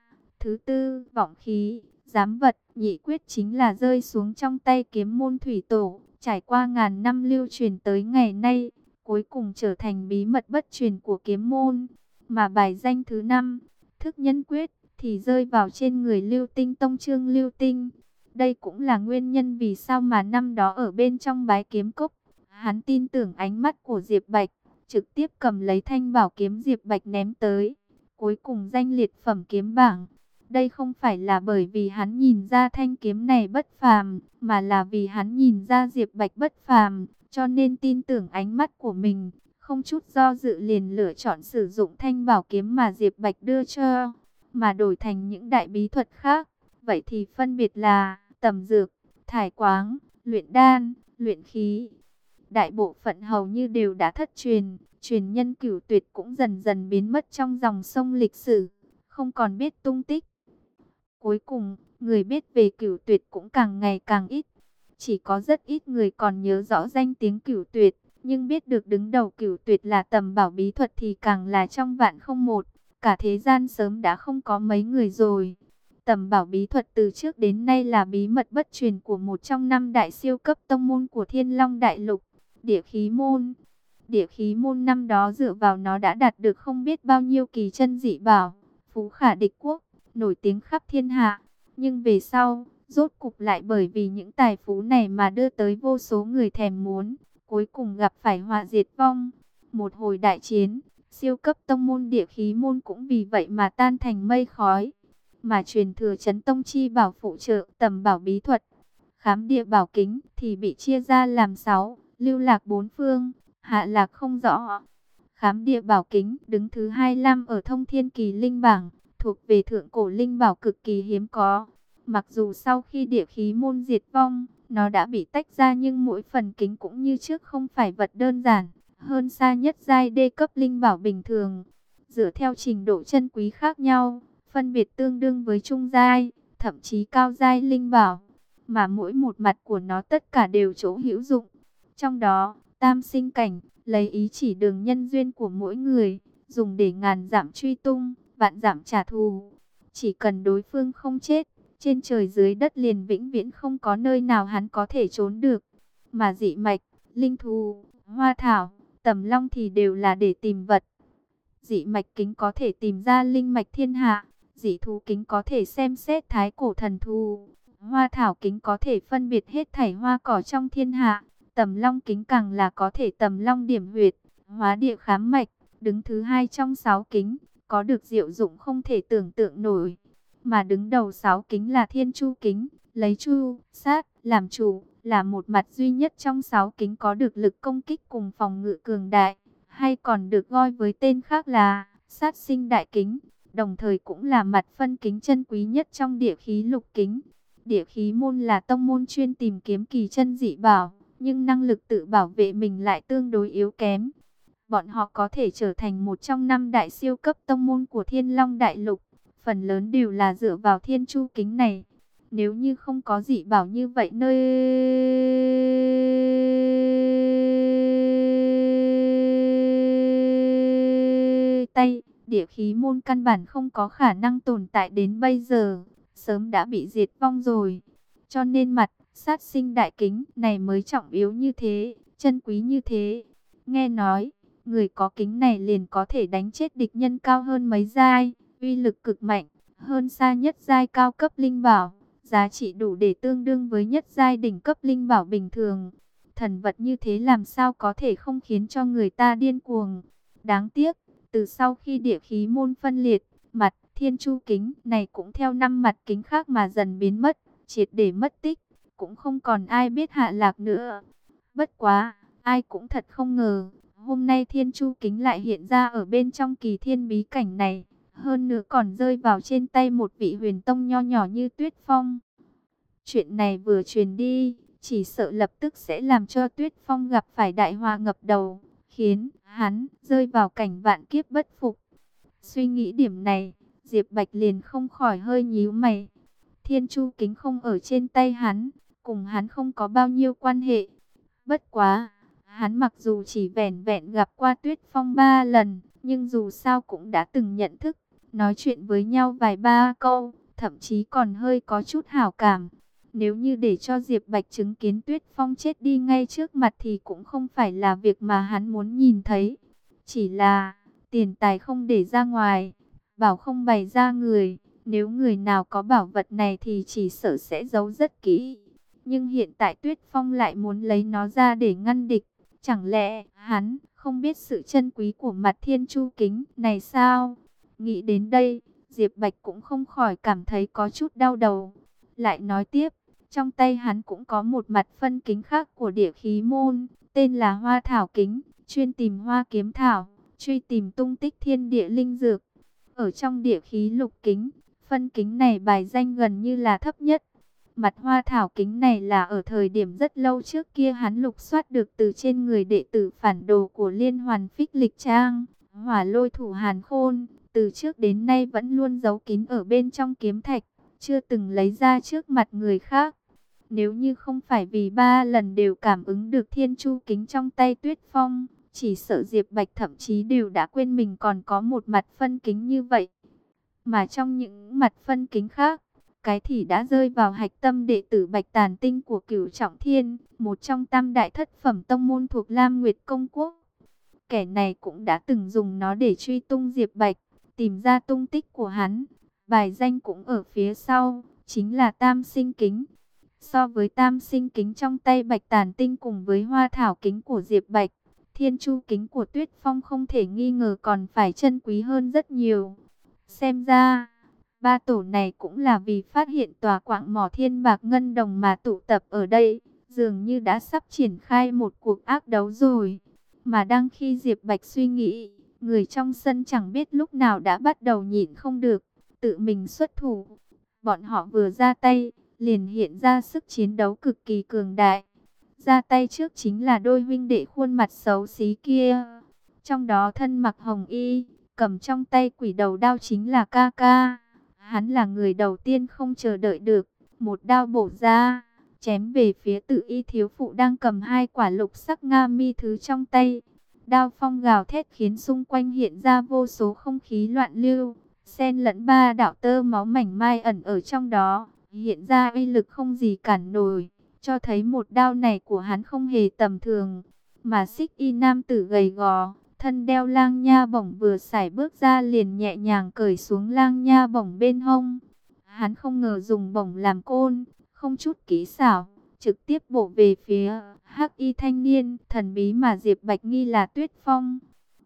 Thứ tư, vọng khí, giám vật, nhị quyết chính là rơi xuống trong tay kiếm môn thủy tổ, trải qua ngàn năm lưu truyền tới ngày nay, cuối cùng trở thành bí mật bất truyền của kiếm môn. Mà bài danh thứ năm, thức nhân quyết, thì rơi vào trên người Lưu Tinh Tông Trương Lưu Tinh. Đây cũng là nguyên nhân vì sao mà năm đó ở bên trong bái kiếm cốc, hắn tin tưởng ánh mắt của Diệp Bạch, trực tiếp cầm lấy thanh bảo kiếm Diệp Bạch ném tới, cuối cùng danh liệt phẩm kiếm bảng. Đây không phải là bởi vì hắn nhìn ra thanh kiếm này bất phàm, mà là vì hắn nhìn ra Diệp Bạch bất phàm, cho nên tin tưởng ánh mắt của mình, không chút do dự liền lựa chọn sử dụng thanh bảo kiếm mà Diệp Bạch đưa cho, mà đổi thành những đại bí thuật khác. Vậy thì phân biệt là tầm dược, thải quáng, luyện đan, luyện khí. Đại bộ phận hầu như đều đã thất truyền, truyền nhân Cửu Tuyệt cũng dần dần biến mất trong dòng sông lịch sử, không còn biết tung tích. Cuối cùng, người biết về Cửu Tuyệt cũng càng ngày càng ít. Chỉ có rất ít người còn nhớ rõ danh tiếng Cửu Tuyệt, nhưng biết được đứng đầu Cửu Tuyệt là tầm bảo bí thuật thì càng là trong vạn không một. Cả thế gian sớm đã không có mấy người rồi. Tầm bảo bí thuật từ trước đến nay là bí mật bất truyền của một trong năm đại siêu cấp tông môn của Thiên Long Đại Lục, Địa Khí Môn. Địa Khí Môn năm đó dựa vào nó đã đạt được không biết bao nhiêu kỳ chân dị bảo, phú khả địch quốc, nổi tiếng khắp thiên hạ. Nhưng về sau, rốt cục lại bởi vì những tài phú này mà đưa tới vô số người thèm muốn, cuối cùng gặp phải họa diệt vong. Một hồi đại chiến, siêu cấp tông môn Địa Khí Môn cũng vì vậy mà tan thành mây khói. Mà truyền thừa Chấn Tông chi bảo phụ trợ tầm bảo bí thuật, Khám Địa Bảo Kính thì bị chia ra làm 6, lưu lạc bốn phương, hạ lạc không rõ. Khám Địa Bảo Kính đứng thứ 25 ở Thông Thiên Kỳ Linh bảng, thuộc về thượng cổ linh bảo cực kỳ hiếm có. Mặc dù sau khi Địa Khí Môn diệt vong, nó đã bị tách ra, nhưng mỗi phần kính cũng như trước không phải vật đơn giản, hơn xa nhất giai đê cấp linh bảo bình thường. Dựa theo trình độ chân quý khác nhau, phân biệt tương đương với trung giai, thậm chí cao giai linh bảo, mà mỗi một mặt của nó tất cả đều chỗ hữu dụng. Trong đó, tam sinh cảnh, lấy ý chỉ đường nhân duyên của mỗi người, dùng để ngàn dặm truy tung, vạn dặm trả thù. Chỉ cần đối phương không chết, trên trời dưới đất liền vĩnh viễn không có nơi nào hắn có thể trốn được. Mà dị mạch, linh thú, hoa thảo, tầm long thì đều là để tìm vật. Dị mạch kính có thể tìm ra linh mạch thiên hạ, dị thú kính có thể xem xét thái cổ thần thú, hoa thảo kính có thể phân biệt hết thảy hoa cỏ trong thiên hạ, tầm long kính càng là có thể tầm long điểm huyệt, hóa địa khám mạch, đứng thứ 2 trong 6 kính, có được diệu dụng không thể tưởng tượng nổi. Mà đứng đầu 6 kính là Thiên Chu kính, lấy chu, sát, làm chủ, là một mặt duy nhất trong 6 kính có được lực công kích cùng phòng ngự cường đại, hay còn được gọi với tên khác là sát sinh đại kính, đồng thời cũng là mặt phân kính chân quý nhất trong Địa Khí lục kính. Địa Khí Môn là tông môn chuyên tìm kiếm kỳ chân dị bảo, nhưng năng lực tự bảo vệ mình lại tương đối yếu kém. Bọn họ có thể trở thành một trong 5 đại siêu cấp tông môn của Thiên Long Đại Lục, phần lớn đều là dựa vào Thiên Chu kính này. Nếu như không có dị bảo như vậy nơi tay, Địa Khí Môn căn bản không có khả năng tồn tại đến bây giờ, sớm đã bị diệt vong rồi. Cho nên mặt sát sinh đại kính này mới trọng yếu như thế, chân quý như thế. Nghe nói, người có kính này liền có thể đánh chết địch nhân cao hơn mấy giai, uy lực cực mạnh, hơn xa nhất giai cao cấp linh bảo, giá trị đủ để tương đương với nhất giai đỉnh cấp linh bảo bình thường. Thần vật như thế làm sao có thể không khiến cho người ta điên cuồng. Đáng tiếc, từ sau khi Địa Khí Môn phân liệt, mặt Thiên Chu kính này cũng theo 5 mặt kính khác mà dần biến mất, triệt để mất tích, cũng không còn ai biết hạ lạc nữa. Bất quá, ai cũng thật không ngờ, hôm nay Thiên Chu kính lại hiện ra ở bên trong Kỳ Thiên bí cảnh này, hơn nữa còn rơi vào trên tay một vị huyền tông nho nhỏ như Tuyết Phong. Chuyện này vừa truyền đi, chỉ sợ lập tức sẽ làm cho Tuyết Phong gặp phải đại họa ngập đầu, khiến hắn rơi vào cảnh vạn kiếp bất phục. Suy nghĩ điểm này, Diệp Bạch liền không khỏi hơi nhíu mày. Thiên Chu kính không ở trên tay hắn, cùng hắn không có bao nhiêu quan hệ. Bất quá, hắn mặc dù chỉ vẻn vẹn gặp qua Tuyết Phong 3 lần, nhưng dù sao cũng đã từng nhận thức, nói chuyện với nhau vài ba câu, thậm chí còn hơi có chút hảo cảm. Nếu như để cho Diệp Bạch chứng kiến Tuyết Phong chết đi ngay trước mặt thì cũng không phải là việc mà hắn muốn nhìn thấy. Chỉ là tiền tài không để ra ngoài, bảo không bày ra người. Nếu người nào có bảo vật này thì chỉ sợ sẽ giấu rất kỹ. Nhưng hiện tại Tuyết Phong lại muốn lấy nó ra để ngăn địch. Chẳng lẽ hắn không biết sự chân quý của mặt thiên chu kính này sao? Nghĩ đến đây, Diệp Bạch cũng không khỏi cảm thấy có chút đau đầu. Lại nói tiếp, trong tay hắn cũng có một mặt phân kính khác của địa khí môn, tên là Hoa Thảo Kính, chuyên tìm hoa kiếm thảo, truy tìm tung tích thiên địa linh dược. Ở trong địa khí lục kính, phân kính này bài danh gần như là thấp nhất. Mặt hoa thảo kính này là ở thời điểm rất lâu trước kia hắn lục soát được từ trên người đệ tử phản đồ của Liên Hoàn Phích Lịch Trang, Hỏa Lôi Thủ Hàn Khôn, từ trước đến nay vẫn luôn giấu kín ở bên trong kiếm thạch, chưa từng lấy ra trước mặt người khác. Nếu như không phải vì 3 lần đều cảm ứng được thiên chu kính trong tay Tuyết Phong, chỉ sợ Diệp Bạch thậm chí đều đã quên mình còn có một mặt phân kính như vậy. Mà trong những mặt phân kính khác, cái thì đã rơi vào hạch tâm đệ tử Bạch Tàn Tinh của Cửu Trọng Thiên, một trong tam đại thất phẩm tông môn thuộc Lam Nguyệt Công Quốc. Kẻ này cũng đã từng dùng nó để truy tung Diệp Bạch, tìm ra tung tích của hắn. Bài danh cũng ở phía sau, chính là Tam Sinh Kính. So với Tam Sinh Kính trong tay Bạch Tàn Tinh cùng với Hoa Thảo Kính của Diệp Bạch, Thiên Chu Kính của Tuyết Phong không thể nghi ngờ còn phải chân quý hơn rất nhiều. Xem ra, ba tổ này cũng là vì phát hiện tòa quạng mỏ thiên bạc ngân đồng mà tụ tập ở đây, dường như đã sắp triển khai một cuộc ác đấu rồi. Mà đang khi Diệp Bạch suy nghĩ, người trong sân chẳng biết lúc nào đã bắt đầu nhịn không được, tự mình xuất thủ. Bọn họ vừa ra tay, liền hiện ra sức chiến đấu cực kỳ cường đại. Ra tay trước chính là đôi huynh đệ khuôn mặt xấu xí kia. Trong đó thân mặc hồng y, cầm trong tay quỷ đầu đao chính là ca ca. Hắn là người đầu tiên không chờ đợi được, một đao bổ ra, chém về phía Tự Y thiếu phụ đang cầm 2 quả lục sắc nga mi thứ trong tay. Đao phong gào thét khiến xung quanh hiện ra vô số không khí loạn lưu, xen lẫn 3 đạo tơ máu mảnh mai ẩn ở trong đó, hiện ra uy lực không gì cản nổi, cho thấy một đao này của hắn không hề tầm thường. Mà Xích Y nam tử gầy gò, thân đeo lang nha bổng vừa sải bước ra liền nhẹ nhàng cởi xuống lang nha bổng bên hông. Hắn không ngờ dùng bổng làm côn, không chút kỹ xảo, trực tiếp bổ về phía Hắc Y thanh niên thần bí mà Diệp Bạch nghi là Tuyết Phong.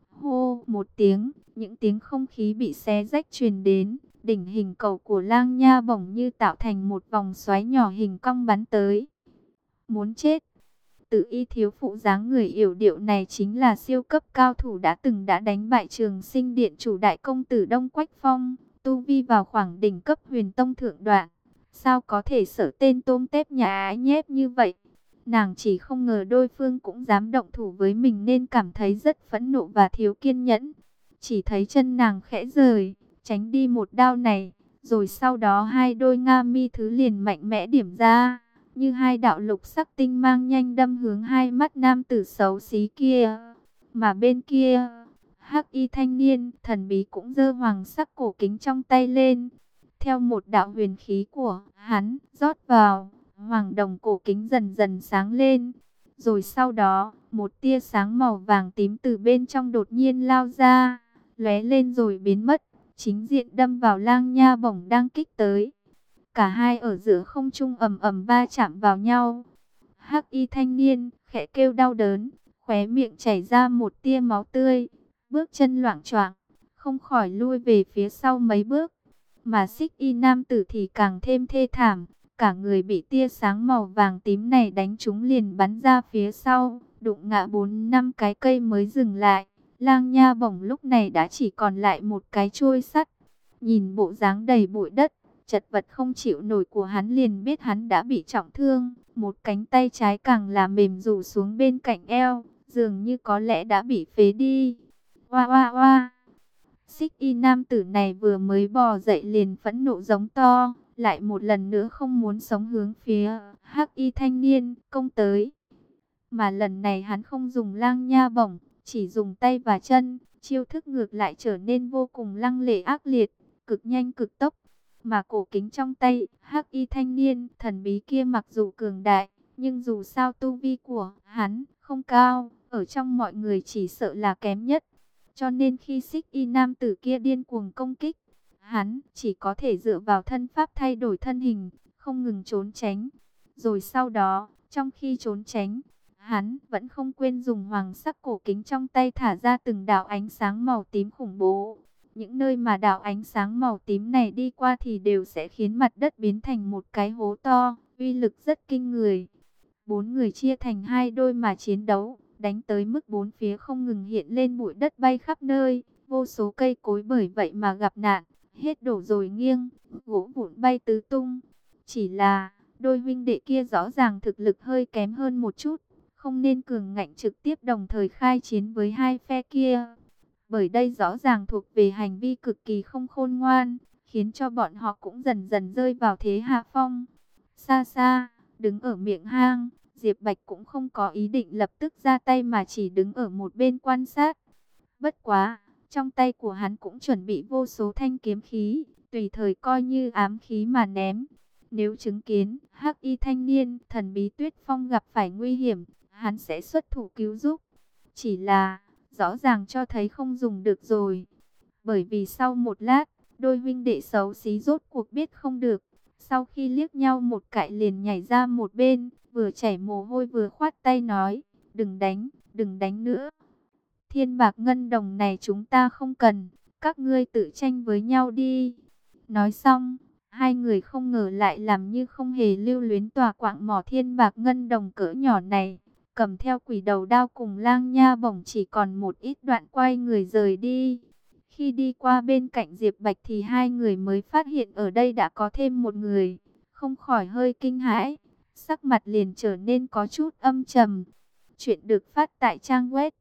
Hô một tiếng, những tiếng không khí bị xé rách truyền đến, đỉnh hình cầu của lang nha bổng như tạo thành một vòng xoáy nhỏ hình cong bắn tới. Muốn chết. Tự Y thiếu phụ dáng người yểu điệu này chính là siêu cấp cao thủ đã đánh bại Trường Sinh Điện chủ đại công tử Đông Quách Phong, tu vi vào khoảng đỉnh cấp huyền tông thượng đoạn. Sao có thể sợ tên tôm tép nhà ái nhép như vậy? Nàng chỉ không ngờ đối phương cũng dám động thủ với mình nên cảm thấy rất phẫn nộ và thiếu kiên nhẫn. Chỉ thấy chân nàng khẽ rời, tránh đi một đao này, rồi sau đó 2 đôi nga mi thứ liền mạnh mẽ điểm ra, như 2 đạo lục sắc tinh mang nhanh đâm hướng 2 mắt nam tử xấu xí kia. Mà bên kia, Hắc Y thanh niên thần bí cũng giơ hoàng sắc cổ kính trong tay lên. Theo một đạo huyền khí của hắn rót vào, hoàng đồng cổ kính dần dần sáng lên. Rồi sau đó, một tia sáng màu vàng tím từ bên trong đột nhiên lao ra, lóe lên rồi biến mất, chính diện đâm vào lang nha bổng đang kích tới. Cả hai ở giữa không trung ầm ầm va chạm vào nhau. Hắc Y thanh niên khẽ kêu đau đớn, khóe miệng chảy ra một tia máu tươi, bước chân loạng choạng, không khỏi lui về phía sau mấy bước. Mà Xích Y nam tử thì càng thêm thê thảm, cả người bị tia sáng màu vàng tím này đánh trúng liền bắn ra phía sau, đụng ngã 4-5 cái cây mới dừng lại. Lang nha bổng lúc này đã chỉ còn lại một cái chuôi sắt. Nhìn bộ dáng đầy bụi đất, chật vật không chịu nổi của hắn liền biết hắn đã bị trọng thương. Một cánh tay trái càng là mềm rủ xuống bên cạnh eo, dường như có lẽ đã bị phế đi. Oa oa oa! Xích Y nam tử này vừa mới bò dậy liền phẫn nộ giống to, lại một lần nữa không muốn sống hướng phía Hắc Y thanh niên công tới. Mà lần này hắn không dùng lang nha bổng, chỉ dùng tay và chân, chiêu thức ngược lại trở nên vô cùng lăng lệ ác liệt. cực nhanh cực tốc. Mà cổ kính trong tay, hắc y thanh niên, thần bí kia mặc dù cường đại, nhưng dù sao tu vi của hắn không cao, ở trong mọi người chỉ sợ là kém nhất. Cho nên khi xích y nam tử kia điên cuồng công kích, hắn chỉ có thể dựa vào thân pháp thay đổi thân hình, không ngừng trốn tránh. Rồi sau đó, trong khi trốn tránh, hắn vẫn không quên dùng hoàng sắc cổ kính trong tay thả ra từng đạo ánh sáng màu tím khủng bố. Những nơi mà đạo ánh sáng màu tím này đi qua thì đều sẽ khiến mặt đất biến thành một cái hố to, uy lực rất kinh người. Bốn người chia thành hai đôi mà chiến đấu, đánh tới mức bốn phía không ngừng hiện lên bụi đất bay khắp nơi, vô số cây cối bởi vậy mà gặp nạn, hết đổ rồi nghiêng, gỗ vụn bay tứ tung. Chỉ là, đôi huynh đệ kia rõ ràng thực lực hơi kém hơn một chút, không nên cường ngạnh trực tiếp đồng thời khai chiến với hai phe kia. Bởi đây rõ ràng thuộc về hành vi cực kỳ không khôn ngoan, khiến cho bọn họ cũng dần dần rơi vào thế hạ phong. Xa xa, đứng ở miệng hang, Diệp Bạch cũng không có ý định lập tức ra tay mà chỉ đứng ở một bên quan sát. Bất quá, trong tay của hắn cũng chuẩn bị vô số thanh kiếm khí, tùy thời coi như ám khí mà ném. Nếu chứng kiến hắc y thanh niên thần bí Tuyết Phong gặp phải nguy hiểm, hắn sẽ xuất thủ cứu giúp. Chỉ là, rõ ràng cho thấy không dùng được rồi. Bởi vì sau một lát, đôi huynh đệ xấu xí rốt cuộc biết không được. Sau khi liếc nhau một cái liền nhảy ra một bên, vừa chảy mồ hôi vừa khoát tay nói, đừng đánh nữa. Thiên bạc ngân đồng này chúng ta không cần, các ngươi tự tranh với nhau đi. Nói xong, hai người không ngờ lại làm như không hề lưu luyến tòa quạng mỏ thiên bạc ngân đồng cỡ nhỏ này. Cầm theo quỷ đầu đao cùng lang nha bổng chỉ còn một ít đoạn quay người rời đi. Khi đi qua bên cạnh Diệp Bạch thì hai người mới phát hiện ở đây đã có thêm một người. Không khỏi hơi kinh hãi, sắc mặt liền trở nên có chút âm trầm. Chuyện được phát tại trang web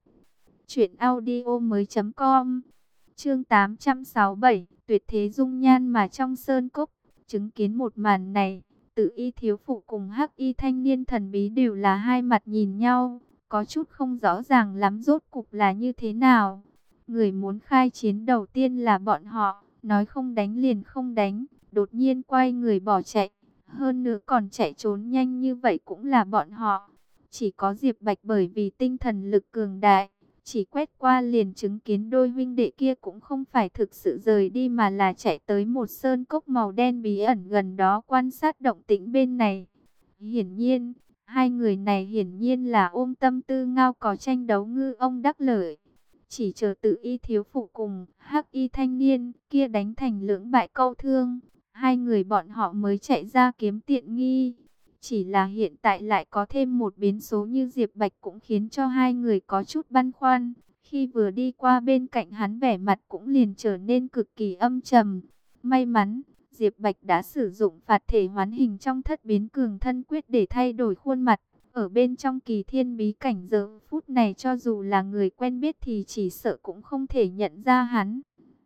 truyệnaudiomoi.com. Chương 867, tuyệt thế dung nhan mà trong sơn cốc. Chứng kiến một màn này, Tự Y thiếu phụ cùng hắc y thanh niên thần bí đều là hai mặt nhìn nhau, có chút không rõ ràng lắm rốt cục là như thế nào. Người muốn khai chiến đầu tiên là bọn họ, nói không đánh liền không đánh, đột nhiên quay người bỏ chạy. Hơn nữa còn chạy trốn nhanh như vậy cũng là bọn họ. Chỉ có Diệp Bạch bởi vì tinh thần lực cường đại, chỉ quét qua liền chứng kiến đôi huynh đệ kia cũng không phải thực sự rời đi mà là chạy tới một sơn cốc màu đen bí ẩn gần đó quan sát động tĩnh bên này. Hiển nhiên, hai người này hiển nhiên là ôm tâm tư ngao cò tranh đấu ngư ông đắc lợi. Chỉ chờ Tự Y thiếu phụ cùng hắc y thanh niên kia đánh thành lưỡng bại câu thương, hai người bọn họ mới chạy ra kiếm tiện nghi. Chỉ là hiện tại lại có thêm một biến số như Diệp Bạch cũng khiến cho hai người có chút băn khoăn. Khi vừa đi qua bên cạnh hắn vẻ mặt cũng liền trở nên cực kỳ âm trầm. May mắn, Diệp Bạch đã sử dụng phạt thể hoán hình trong thất biến cường thân quyết để thay đổi khuôn mặt. Ở bên trong Kỳ Thiên bí cảnh giờ phút này cho dù là người quen biết thì chỉ sợ cũng không thể nhận ra hắn.